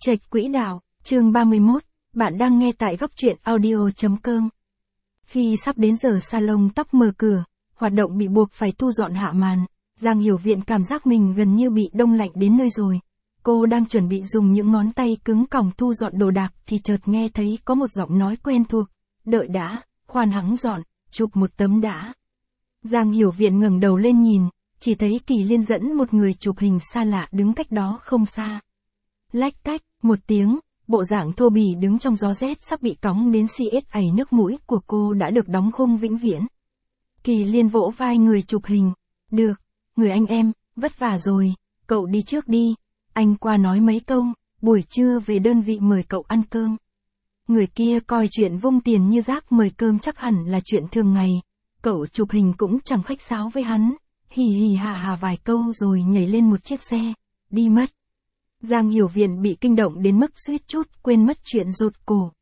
Chệch quỹ đạo, chương 31, bạn đang nghe tại góc truyện audio.com. Khi sắp đến giờ salon tóc mở cửa, hoạt động bị buộc phải thu dọn hạ màn, Giang Hiểu Viện cảm giác mình gần như bị đông lạnh đến nơi rồi. Cô đang chuẩn bị dùng những ngón tay cứng còng thu dọn đồ đạc thì chợt nghe thấy có một giọng nói quen thuộc. Đợi đã, khoan hắng dọn, chụp một tấm đã. Giang Hiểu Viện ngẩng đầu lên nhìn, chỉ thấy Kỳ Liên dẫn một người chụp hình xa lạ đứng cách đó không xa. Lách cách, một tiếng, bộ dạng thô bỉ đứng trong gió rét sắp bị cóng đến xiết ảy nước mũi của cô đã được đóng khung vĩnh viễn. Kỳ Liên vỗ vai người chụp hình. Được, người anh em, vất vả rồi, cậu đi trước đi. Anh qua nói mấy câu, buổi trưa về đơn vị mời cậu ăn cơm. Người kia coi chuyện vung tiền như rác mời cơm chắc hẳn là chuyện thường ngày. Cậu chụp hình cũng chẳng khách sáo với hắn. Hì hì hà hà vài câu rồi nhảy lên một chiếc xe, đi mất. Giang Hiểu Viện bị kinh động đến mức suýt chút quên mất chuyện rụt cổ.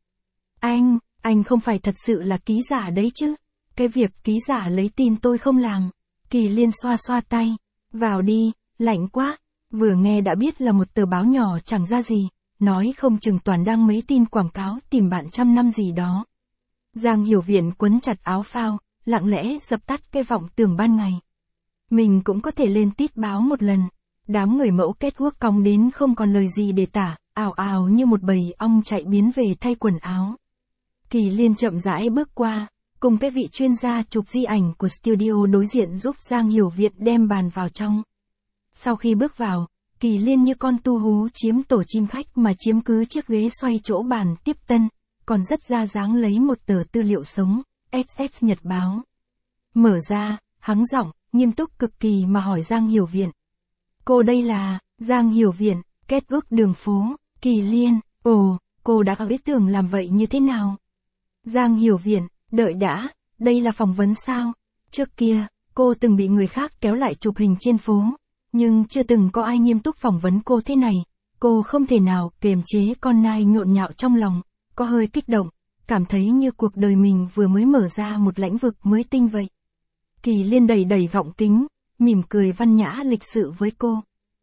Anh không phải thật sự là ký giả đấy chứ? Cái việc ký giả lấy tin tôi không làm. Kỳ Liên xoa xoa tay. Vào đi, lạnh quá. Vừa nghe đã biết là một tờ báo nhỏ chẳng ra gì. Nói không chừng toàn đăng mấy tin quảng cáo tìm bạn trăm năm gì đó. Giang Hiểu Viện quấn chặt áo phao, lặng lẽ dập tắt cái vọng tưởng ban ngày. Mình cũng có thể lên tít báo một lần. Đám người mẫu kết quốc cong đến không còn lời gì để tả, ào ào như một bầy ong chạy biến về thay quần áo. Kỳ Liên chậm rãi bước qua, cùng cái vị chuyên gia chụp di ảnh của studio đối diện giúp Giang Hiểu Viện đem bàn vào trong. Sau khi bước vào, Kỳ Liên như con tu hú chiếm tổ chim khách mà chiếm cứ chiếc ghế xoay chỗ bàn tiếp tân, còn rất ra dáng lấy một tờ tư liệu sống, SS Nhật báo. Mở ra, hắng giọng, nghiêm túc cực kỳ mà hỏi Giang Hiểu Viện. Cô đây là, Giang Hiểu Viện, kết ước đường phố, Kỳ Liên, ồ, cô đã có ý tưởng làm vậy như thế nào? Giang Hiểu Viện, đợi đã, đây là phỏng vấn sao? Trước kia, cô từng bị người khác kéo lại chụp hình trên phố, nhưng chưa từng có ai nghiêm túc phỏng vấn cô thế này. Cô không thể nào kiềm chế con nai nhộn nhạo trong lòng, có hơi kích động, cảm thấy như cuộc đời mình vừa mới mở ra một lãnh vực mới tinh vậy. Kỳ Liên đầy đầy gọng kính, mỉm cười văn nhã lịch sự với cô.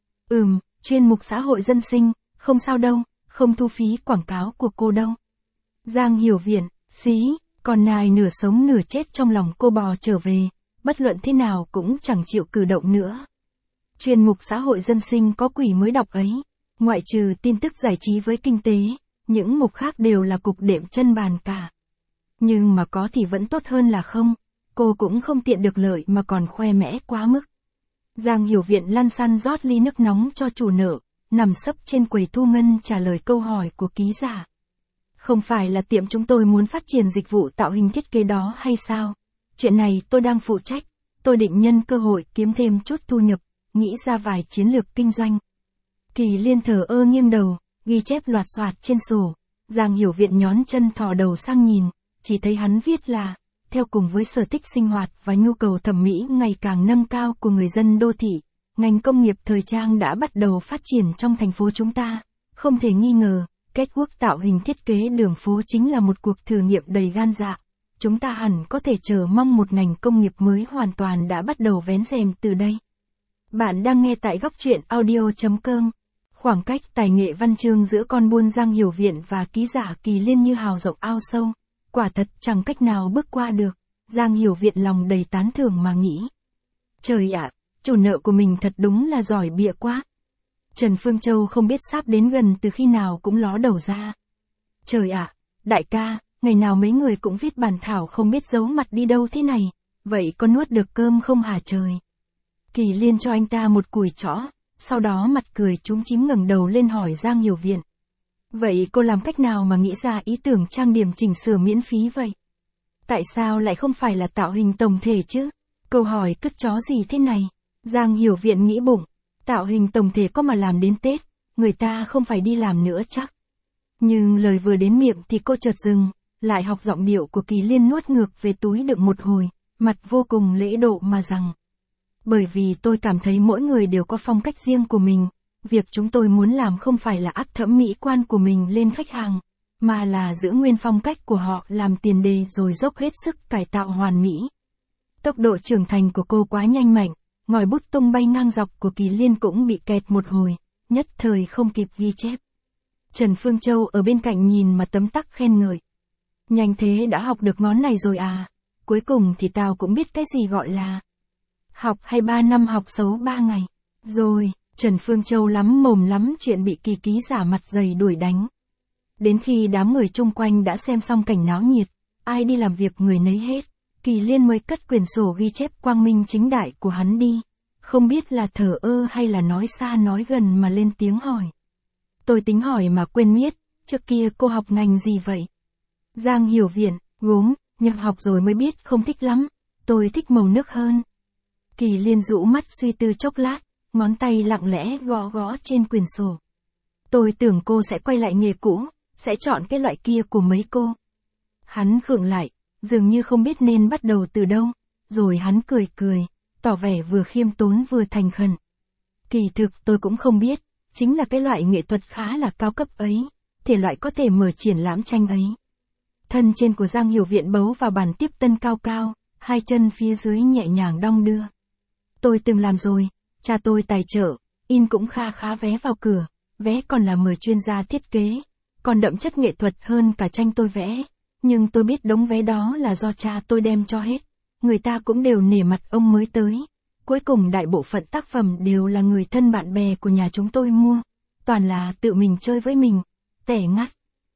Chuyên mục xã hội dân sinh, không sao đâu, không thu phí quảng cáo của cô đâu. Giang Hiểu Viện, xí, còn nài nửa sống nửa chết trong lòng cô bò trở về, bất luận thế nào cũng chẳng chịu cử động nữa. Chuyên mục xã hội dân sinh có quỷ mới đọc ấy, ngoại trừ tin tức giải trí với kinh tế, những mục khác đều là cục đệm chân bàn cả. Nhưng mà có thì vẫn tốt hơn là không, cô cũng không tiện được lợi mà còn khoe mẽ quá mức. Giang Hiểu Viện lăn xăn rót ly nước nóng cho chủ nợ, nằm sấp trên quầy thu ngân trả lời câu hỏi của ký giả. Không phải là tiệm chúng tôi muốn phát triển dịch vụ tạo hình thiết kế đó hay sao? Chuyện này tôi đang phụ trách, tôi định nhân cơ hội kiếm thêm chút thu nhập, nghĩ ra vài chiến lược kinh doanh. Kỳ Liên thờ ơ nghiêng đầu, ghi chép loạt soạt trên sổ. Giang Hiểu Viện nhón chân thò đầu sang nhìn, chỉ thấy hắn viết là, theo cùng với sở thích sinh hoạt và nhu cầu thẩm mỹ ngày càng nâng cao của người dân đô thị, ngành công nghiệp thời trang đã bắt đầu phát triển trong thành phố chúng ta. Không thể nghi ngờ, kết quốc tạo hình thiết kế đường phố chính là một cuộc thử nghiệm đầy gan dạ. Chúng ta hẳn có thể chờ mong một ngành công nghiệp mới hoàn toàn đã bắt đầu vén rèm từ đây. Bạn đang nghe tại góc truyện audio.com. Khoảng cách tài nghệ văn chương giữa con buôn Giang Hiểu Viện và ký giả Kỳ Liên như hào rộng ao sâu. Quả thật chẳng cách nào bước qua được. Giang Hiểu Viện lòng đầy tán thưởng mà nghĩ. Trời ạ, chủ nợ của mình thật đúng là giỏi bịa quá. Trần Phương Châu không biết sắp đến gần từ khi nào cũng ló đầu ra. Trời ạ, đại ca, ngày nào mấy người cũng viết bản thảo không biết giấu mặt đi đâu thế này. Vậy có nuốt được cơm không hả trời? Kỳ Liên cho anh ta một cùi chõ, sau đó mặt cười chúm chím ngẩng đầu lên hỏi Giang Hiểu Viện. Vậy cô làm cách nào mà nghĩ ra ý tưởng trang điểm chỉnh sửa miễn phí vậy? Tại sao lại không phải là tạo hình tổng thể chứ? Câu hỏi cứt chó gì thế này? Giang Hiểu Viện nghĩ bụng, tạo hình tổng thể có mà làm đến Tết, người ta không phải đi làm nữa chắc. Nhưng lời vừa đến miệng thì cô chợt dừng, lại học giọng điệu của Kỳ Liên nuốt ngược về túi đựng một hồi, mặt vô cùng lễ độ mà rằng. Bởi vì tôi cảm thấy mỗi người đều có phong cách riêng của mình, việc chúng tôi muốn làm không phải là áp thẩm mỹ quan của mình lên khách hàng, mà là giữ nguyên phong cách của họ làm tiền đề rồi dốc hết sức cải tạo hoàn mỹ. Tốc độ trưởng thành của cô quá nhanh mạnh, ngòi bút tung bay ngang dọc của Kỳ Liên cũng bị kẹt một hồi, nhất thời không kịp ghi chép. Trần Phương Châu ở bên cạnh nhìn mà tấm tắc khen ngợi. Nhanh thế đã học được ngón này rồi à, cuối cùng thì tao cũng biết cái gì gọi là học hay 3 năm học xấu 3 ngày. Rồi, Trần Phương Châu lắm mồm lắm chuyện bị Kỳ ký giả mặt dày đuổi đánh. Đến khi đám người chung quanh đã xem xong cảnh náo nhiệt, ai đi làm việc người nấy hết, Kỳ Liên mới cất quyển sổ ghi chép quang minh chính đại của hắn đi. Không biết là thờ ơ hay là nói xa nói gần mà lên tiếng hỏi. Tôi tính hỏi mà quên miết, trước kia cô học ngành gì vậy? Giang Hiểu Viện, gốm, nhưng học rồi mới biết không thích lắm, tôi thích màu nước hơn. Kỳ Liên rũ mắt suy tư chốc lát, ngón tay lặng lẽ gõ gõ trên quyển sổ. Tôi tưởng cô sẽ quay lại nghề cũ, sẽ chọn cái loại kia của mấy cô. Hắn khựng lại, dường như không biết nên bắt đầu từ đâu, rồi hắn cười cười, tỏ vẻ vừa khiêm tốn vừa thành khẩn. Kỳ thực tôi cũng không biết, chính là cái loại nghệ thuật khá là cao cấp ấy, thể loại có thể mở triển lãm tranh ấy. Thân trên của Giang Hiểu Viện bấu vào bàn tiếp tân cao cao, hai chân phía dưới nhẹ nhàng đong đưa. Tôi từng làm rồi, cha tôi tài trợ, in cũng kha khá vé vào cửa, vé còn là mời chuyên gia thiết kế, còn đậm chất nghệ thuật hơn cả tranh tôi vẽ. Nhưng tôi biết đống vé đó là do cha tôi đem cho hết, người ta cũng đều nể mặt ông mới tới. Cuối cùng đại bộ phận tác phẩm đều là người thân bạn bè của nhà chúng tôi mua, toàn là tự mình chơi với mình, tẻ ngắt.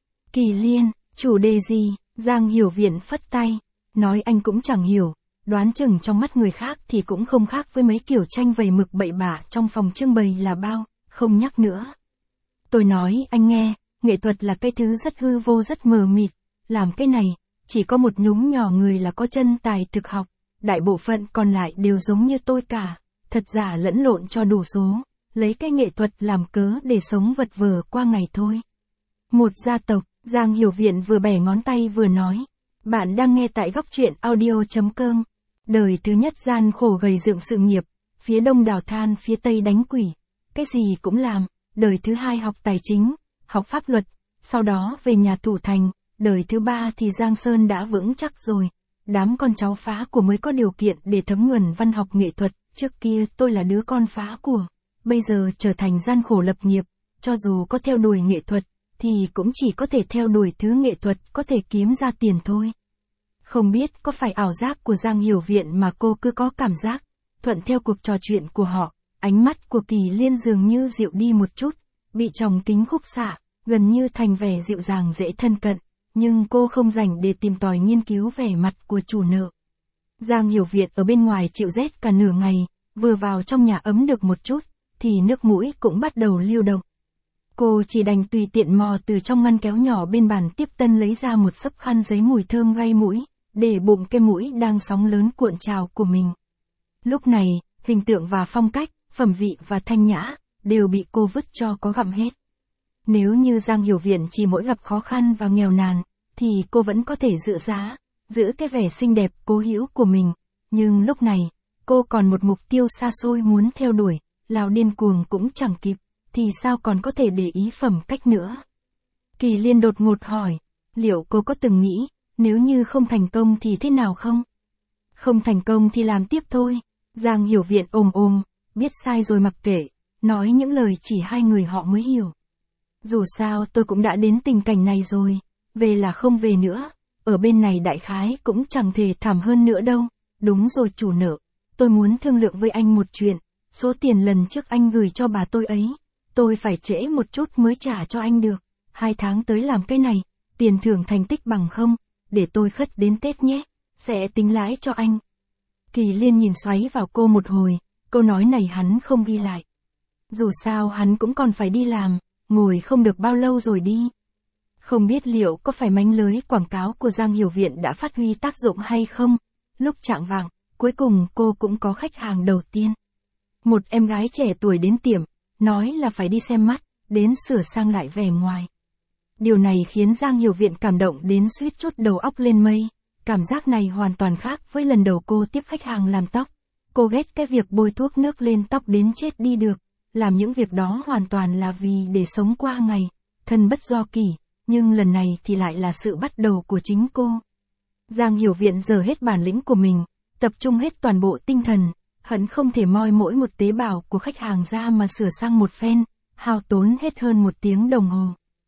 Kỳ Liên, chủ đề gì? Giang Hiểu Viện phất tay, nói anh cũng chẳng hiểu, đoán chừng trong mắt người khác thì cũng không khác với mấy kiểu tranh vầy mực bậy bạ trong phòng trưng bày là bao, không nhắc nữa. Tôi nói anh nghe, nghệ thuật là cái thứ rất hư vô rất mờ mịt, làm cái này, chỉ có một nhúm nhỏ người là có chân tài thực học, đại bộ phận còn lại đều giống như tôi cả, thật giả lẫn lộn cho đủ số, lấy cái nghệ thuật làm cớ để sống vật vờ qua ngày thôi. Một gia tộc, Giang Hiểu Viện vừa bẻ ngón tay vừa nói, bạn đang nghe tại góc truyện audio.com. Đời thứ nhất gian khổ gầy dựng sự nghiệp, phía đông đào than phía tây đánh quỷ, cái gì cũng làm. Đời thứ hai học tài chính, học pháp luật, sau đó về nhà thủ thành. Đời thứ ba thì Giang Sơn đã vững chắc rồi, đám con cháu phá của mới có điều kiện để thấm nhuần văn học nghệ thuật. Trước kia tôi là đứa con phá của, bây giờ trở thành gian khổ lập nghiệp, cho dù có theo đuổi nghệ thuật, thì cũng chỉ có thể theo đuổi thứ nghệ thuật có thể kiếm ra tiền thôi. Không biết có phải ảo giác của Giang Hiểu Viện mà cô cứ có cảm giác, thuận theo cuộc trò chuyện của họ, ánh mắt của Kỳ Liên dường như dịu đi một chút, bị tròng kính khúc xạ, gần như thành vẻ dịu dàng dễ thân cận, nhưng cô không rảnh để tìm tòi nghiên cứu vẻ mặt của chủ nợ. Giang Hiểu Viện ở bên ngoài chịu rét cả nửa ngày, vừa vào trong nhà ấm được một chút, thì nước mũi cũng bắt đầu lưu động. Cô chỉ đành tùy tiện mò từ trong ngăn kéo nhỏ bên bàn tiếp tân lấy ra một xấp khăn giấy mùi thơm gây mũi, để bụng cái mũi đang sóng lớn cuộn trào của mình. Lúc này, hình tượng và phong cách, phẩm vị và thanh nhã, đều bị cô vứt cho có gặm hết. Nếu như Giang Hiểu Viện chỉ mỗi gặp khó khăn và nghèo nàn, thì cô vẫn có thể giữ giá, giữ cái vẻ xinh đẹp cố hữu của mình. Nhưng lúc này, cô còn một mục tiêu xa xôi muốn theo đuổi, lao điên cuồng cũng chẳng kịp, thì sao còn có thể để ý phẩm cách nữa. Kỳ Liên đột ngột hỏi, liệu cô có từng nghĩ, nếu như không thành công thì thế nào không? Không thành công thì làm tiếp thôi. Giang Hiểu Viện ôm, biết sai rồi mặc kệ, nói những lời chỉ hai người họ mới hiểu. Dù sao tôi cũng đã đến tình cảnh này rồi, về là không về nữa, ở bên này đại khái cũng chẳng thể thảm hơn nữa đâu. Đúng rồi chủ nợ, tôi muốn thương lượng với anh một chuyện, số tiền lần trước anh gửi cho bà tôi ấy, tôi phải trễ một chút mới trả cho anh được, 2 tháng tới làm cái này, tiền thưởng thành tích bằng không, để tôi khất đến Tết nhé, sẽ tính lãi cho anh. Kỳ Liên nhìn xoáy vào cô một hồi, câu nói này hắn không ghi lại. Dù sao hắn cũng còn phải đi làm, ngồi không được bao lâu rồi đi. Không biết liệu có phải mánh lưới quảng cáo của Giang Hiểu Viện đã phát huy tác dụng hay không. Lúc chạng vạng, cuối cùng cô cũng có khách hàng đầu tiên. Một em gái trẻ tuổi đến tiệm, nói là phải đi xem mắt, đến sửa sang lại vẻ ngoài. Điều này khiến Giang Hiểu Viện cảm động đến suýt chút đầu óc lên mây. Cảm giác này hoàn toàn khác với lần đầu cô tiếp khách hàng làm tóc. Cô ghét cái việc bôi thuốc nước lên tóc đến chết đi được. Làm những việc đó hoàn toàn là vì để sống qua ngày, thân bất do kỷ, nhưng lần này thì lại là sự bắt đầu của chính cô. Giang Hiểu Viện giờ hết bản lĩnh của mình, tập trung hết toàn bộ tinh thần, hận không thể moi mỗi một tế bào của khách hàng ra mà sửa sang một phen, hao tốn hết hơn 1 tiếng đồng hồ.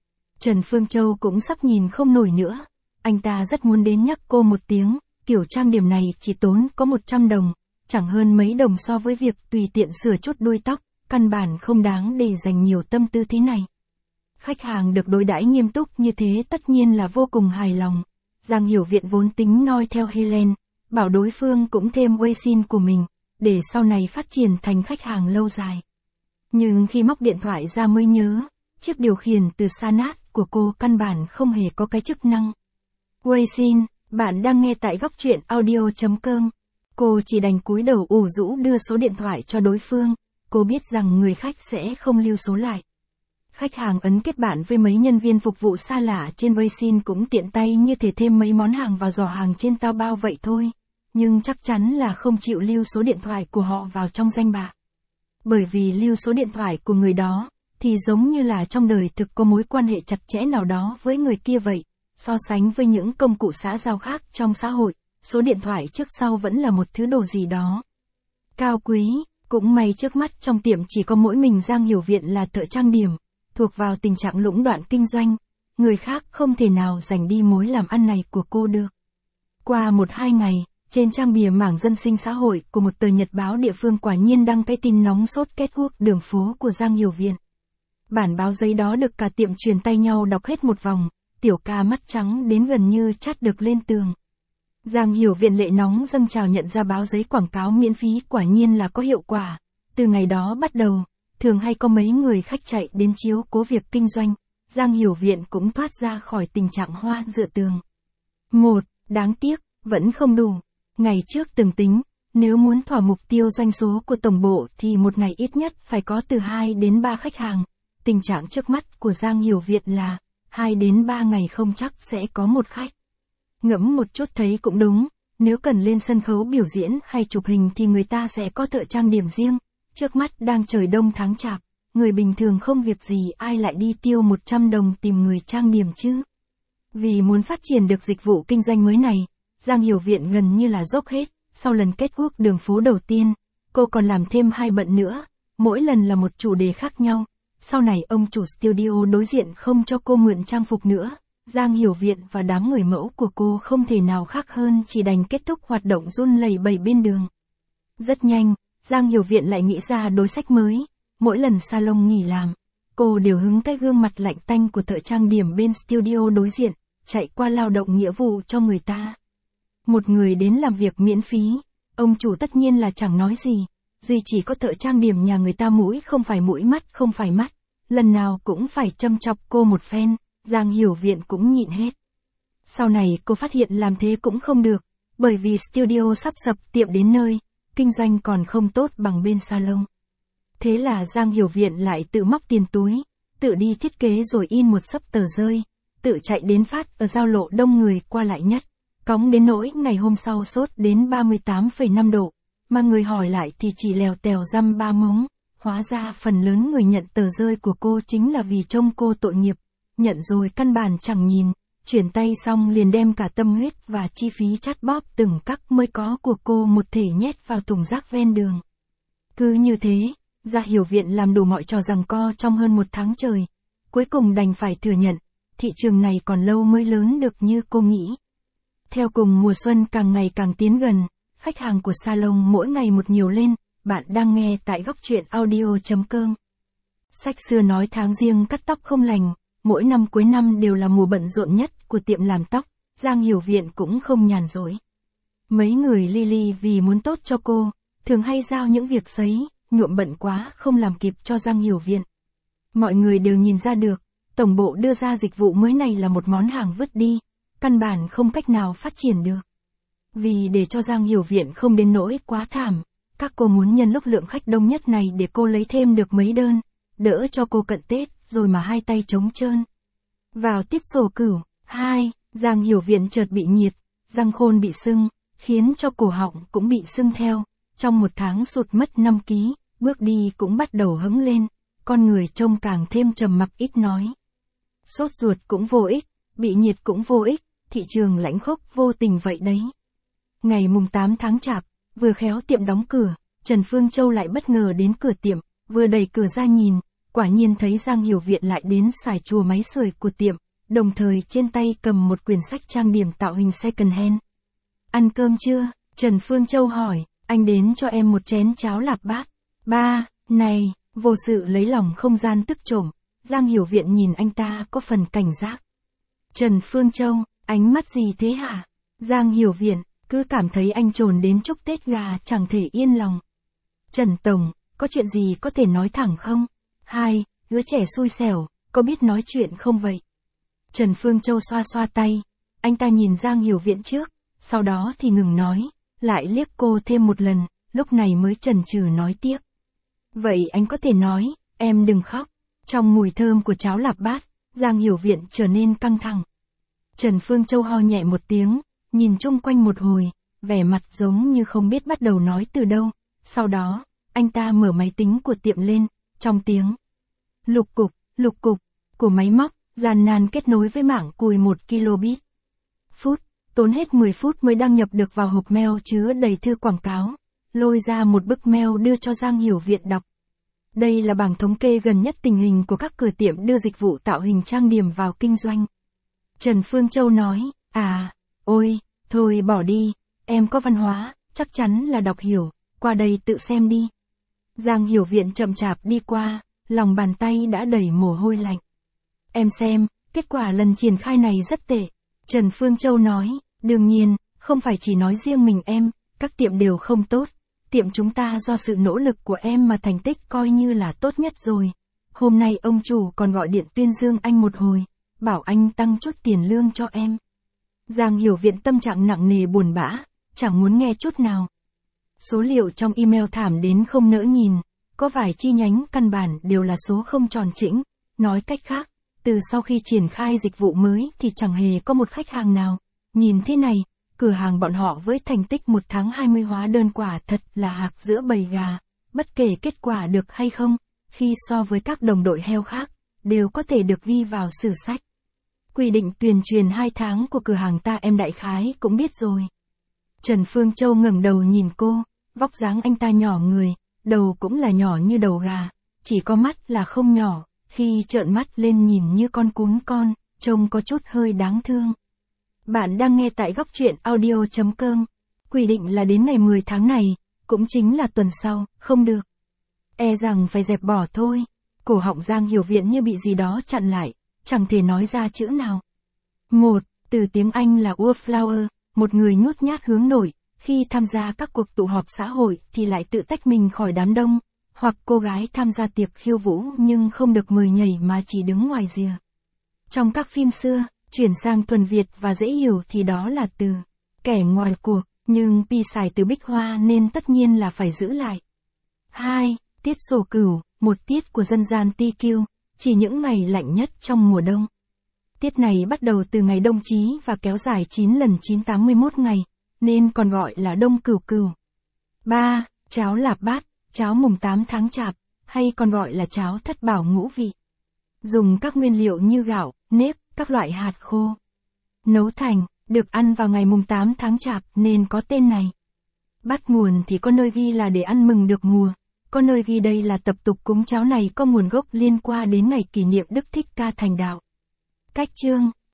Trần Phương Châu cũng sắp nhìn không nổi nữa. Anh ta rất muốn đến nhắc cô một tiếng, kiểu trang điểm này chỉ tốn có 100 đồng, chẳng hơn mấy đồng so với việc tùy tiện sửa chút đuôi tóc, căn bản không đáng để dành nhiều tâm tư thế này. Khách hàng được đối đãi nghiêm túc như thế tất nhiên là vô cùng hài lòng. Giang Hiểu Viện vốn tính noi theo Helen, bảo đối phương cũng thêm Weixin của mình, để sau này phát triển thành khách hàng lâu dài. Nhưng khi móc điện thoại ra mới nhớ, chiếc điều khiển từ Sanat của cô căn bản không hề có cái chức năng. Weixin, bạn đang nghe tại góc truyện audio.com. Cô chỉ đành cúi đầu ủ rũ đưa số điện thoại cho đối phương, cô biết rằng người khách sẽ không lưu số lại. Khách hàng ấn kết bạn với mấy nhân viên phục vụ xa lạ trên Weixin cũng tiện tay như thể thêm mấy món hàng vào giỏ hàng trên Taobao vậy thôi, nhưng chắc chắn là không chịu lưu số điện thoại của họ vào trong danh bạ. Bởi vì lưu số điện thoại của người đó, thì giống như là trong đời thực có mối quan hệ chặt chẽ nào đó với người kia vậy. So sánh với những công cụ xã giao khác trong xã hội, số điện thoại trước sau vẫn là một thứ đồ gì đó cao quý. Cũng may trước mắt trong tiệm chỉ có mỗi mình Giang Hiểu Viện là thợ trang điểm, thuộc vào tình trạng lũng đoạn kinh doanh, người khác không thể nào giành đi mối làm ăn này của cô được. Qua 1-2 ngày, trên trang bìa mảng dân sinh xã hội của một tờ nhật báo địa phương quả nhiên đăng cái tin nóng sốt catwalk đường phố của Giang Hiểu Viện. Bản báo giấy đó được cả tiệm truyền tay nhau đọc hết một vòng, tiểu ca mắt trắng đến gần như chát được lên tường. Giang Hiểu Viện lệ nóng dâng trào nhận ra báo giấy quảng cáo miễn phí quả nhiên là có hiệu quả. Từ ngày đó bắt đầu, thường hay có mấy người khách chạy đến chiếu cố việc kinh doanh, Giang Hiểu Viện cũng thoát ra khỏi tình trạng hoa dựa tường. Đáng tiếc, vẫn không đủ. Ngày trước từng tính, nếu muốn thỏa mục tiêu doanh số của tổng bộ thì một ngày ít nhất phải có từ 2 đến 3 khách hàng. Tình trạng trước mắt của Giang Hiểu Viện là 2 đến 3 ngày không chắc sẽ có một khách. Ngẫm một chút thấy cũng đúng, nếu cần lên sân khấu biểu diễn hay chụp hình thì người ta sẽ có thợ trang điểm riêng. Trước mắt đang trời đông tháng chạp, người bình thường không việc gì ai lại đi tiêu 100 đồng tìm người trang điểm chứ. Vì muốn phát triển được dịch vụ kinh doanh mới này, Giang Hiểu Viện gần như là dốc hết. Sau lần catwalk đường phố đầu tiên, cô còn làm thêm 2 bận nữa, mỗi lần là một chủ đề khác nhau. Sau này ông chủ studio đối diện không cho cô mượn trang phục nữa, Giang Hiểu Viện và đám người mẫu của cô không thể nào khác hơn chỉ đành kết thúc hoạt động run lẩy bẩy bên đường. Rất nhanh, Giang Hiểu Viện lại nghĩ ra đối sách mới, mỗi lần salon nghỉ làm, cô đều hứng cái gương mặt lạnh tanh của thợ trang điểm bên studio đối diện, chạy qua lao động nghĩa vụ cho người ta. Một người đến làm việc miễn phí, ông chủ tất nhiên là chẳng nói gì, duy chỉ có thợ trang điểm nhà người ta mũi không phải mũi mắt không phải mắt, lần nào cũng phải châm chọc cô một phen, Giang Hiểu Viện cũng nhịn hết. Sau này cô phát hiện làm thế cũng không được, bởi vì studio sắp sập tiệm đến nơi, kinh doanh còn không tốt bằng bên salon. Thế là Giang Hiểu Viện lại tự móc tiền túi, tự đi thiết kế rồi in một xấp tờ rơi, tự chạy đến phát ở giao lộ đông người qua lại nhất, cóng đến nỗi ngày hôm sau sốt đến 38,5 độ, mà người hỏi lại thì chỉ lèo tèo dăm ba mống. Hóa ra phần lớn người nhận tờ rơi của cô chính là vì trông cô tội nghiệp, nhận rồi căn bản chẳng nhìn, chuyển tay xong liền đem cả tâm huyết và chi phí chát bóp từng cắc mới có của cô một thể nhét vào thùng rác ven đường. Cứ như thế, Giang Hiểu Viện làm đủ mọi trò giằng co trong hơn 1 tháng trời, cuối cùng đành phải thừa nhận, thị trường này còn lâu mới lớn được như cô nghĩ. Theo cùng mùa xuân càng ngày càng tiến gần, khách hàng của salon mỗi ngày một nhiều lên. Bạn đang nghe tại góc truyện audio.com. Sách xưa nói tháng riêng cắt tóc không lành, mỗi năm cuối năm đều là mùa bận rộn nhất của tiệm làm tóc, Giang Hiểu Viện cũng không nhàn rỗi. Mấy người Lily vì muốn tốt cho cô, thường hay giao những việc sấy, nhuộm bận quá không làm kịp cho Giang Hiểu Viện. Mọi người đều nhìn ra được, tổng bộ đưa ra dịch vụ mới này là một món hàng vứt đi, căn bản không cách nào phát triển được. Vì để cho Giang Hiểu Viện không đến nỗi quá thảm, các cô muốn nhân lúc lượng khách đông nhất này để cô lấy thêm được mấy đơn, đỡ cho cô cận Tết rồi mà hai tay trống trơn. Vào tiết Sổ Cửu 2, Giang Hiểu Viện chợt bị nhiệt, răng khôn bị sưng, khiến cho cổ họng cũng bị sưng theo. Trong 1 tháng sụt mất 5 ký, bước đi cũng bắt đầu hững lên, con người trông càng thêm trầm mặc ít nói. Sốt ruột cũng vô ích, bị nhiệt cũng vô ích, thị trường lãnh khốc vô tình vậy đấy. Ngày mùng 8 tháng Chạp, vừa khéo tiệm đóng cửa, Trần Phương Châu lại bất ngờ đến cửa tiệm, vừa đẩy cửa ra nhìn, quả nhiên thấy Giang Hiểu Viện lại đến xài chùa máy sưởi của tiệm, đồng thời trên tay cầm một quyển sách trang điểm tạo hình second hand. Ăn cơm chưa? Trần Phương Châu hỏi, anh đến cho em một chén cháo lạp bát. Ba, này, vô sự lấy lòng không gian tức trộm, Giang Hiểu Viện nhìn anh ta có phần cảnh giác. Trần Phương Châu, ánh mắt gì thế hả? Giang Hiểu Viện, cứ cảm thấy anh trồn đến chúc Tết gà chẳng thể yên lòng. Trần Tổng, có chuyện gì có thể nói thẳng không? Hai, đứa trẻ xui xẻo, có biết nói chuyện không vậy? Trần Phương Châu xoa xoa tay, anh ta nhìn Giang Hiểu Viện trước, sau đó thì ngừng nói, lại liếc cô thêm một lần, lúc này mới chần chừ nói tiếp. Vậy anh có thể nói, em đừng khóc. Trong mùi thơm của cháo lạp bát, Giang Hiểu Viện trở nên căng thẳng. Trần Phương Châu ho nhẹ một tiếng, nhìn chung quanh một hồi, vẻ mặt giống như không biết bắt đầu nói từ đâu. Sau đó, anh ta mở máy tính của tiệm lên, trong tiếng lục cục của máy móc, gian nan kết nối với mạng cùi 1 kilobit. Tốn hết 10 phút mới đăng nhập được vào hộp mail chứa đầy thư quảng cáo, lôi ra một bức mail đưa cho Giang Hiểu Viện đọc. Đây là bảng thống kê gần nhất tình hình của các cửa tiệm đưa dịch vụ tạo hình trang điểm vào kinh doanh. Trần Phương Châu nói, ôi, thôi bỏ đi, em có văn hóa, chắc chắn là đọc hiểu, qua đây tự xem đi. Giang Hiểu Viện chậm chạp đi qua, lòng bàn tay đã đầy mồ hôi lạnh. Em xem, kết quả lần triển khai này rất tệ. Trần Phương Châu nói, đương nhiên, không phải chỉ nói riêng mình em, các tiệm đều không tốt. Tiệm chúng ta do sự nỗ lực của em mà thành tích coi như là tốt nhất rồi. Hôm nay ông chủ còn gọi điện tuyên dương anh một hồi, bảo anh tăng chút tiền lương cho em. Giang Hiểu Viện tâm trạng nặng nề buồn bã, chẳng muốn nghe chút nào. Số liệu trong email thảm đến không nỡ nhìn, có vài chi nhánh căn bản đều là số không tròn chỉnh. Nói cách khác, từ sau khi triển khai dịch vụ mới thì chẳng hề có một khách hàng nào. Nhìn thế này, cửa hàng bọn họ với thành tích 1 tháng 20 hóa đơn quả thật là hạc giữa bầy gà. Bất kể kết quả được hay không, khi so với các đồng đội heo khác, đều có thể được ghi vào sử sách. Quy định tuyên truyền 2 tháng của cửa hàng ta em đại khái cũng biết rồi. Trần Phương Châu ngẩng đầu nhìn cô, vóc dáng anh ta nhỏ người, đầu cũng là nhỏ như đầu gà, chỉ có mắt là không nhỏ, khi trợn mắt lên nhìn như con cún con, trông có chút hơi đáng thương. Bạn đang nghe tại góc truyện audio.com. Quy định là đến ngày 10 tháng này, cũng chính là tuần sau, không được. E rằng phải dẹp bỏ thôi. Cổ họng Giang Hiểu Viện như bị gì đó chặn lại, chẳng thể nói ra chữ nào. Từ tiếng Anh là wallflower, một người nhút nhát hướng nội, khi tham gia các cuộc tụ họp xã hội thì lại tự tách mình khỏi đám đông, hoặc cô gái tham gia tiệc khiêu vũ nhưng không được mời nhảy mà chỉ đứng ngoài rìa. Trong các phim xưa, chuyển sang thuần Việt và dễ hiểu thì đó là từ kẻ ngoài cuộc, nhưng pi xài từ Bích Hoa nên tất nhiên là phải giữ lại. 2. Tiết Sổ Cửu, một tiết của dân gian TQ, chỉ những ngày lạnh nhất trong mùa đông. Tiết này bắt đầu từ ngày Đông Chí và kéo dài 9 lần 981 ngày, nên còn gọi là Đông Cửu Cửu. 3. Cháo lạp bát, cháo mùng 8 tháng Chạp, hay còn gọi là cháo thất bảo ngũ vị. Dùng các nguyên liệu như gạo, nếp, các loại hạt khô. Nấu thành, được ăn vào ngày mùng 8 tháng Chạp nên có tên này. Bắt nguồn thì có nơi ghi là để ăn mừng được mùa, có nơi ghi đây là tập tục cúng cháo này có nguồn gốc liên quan đến ngày kỷ niệm Đức Thích Ca thành đạo. Cách chương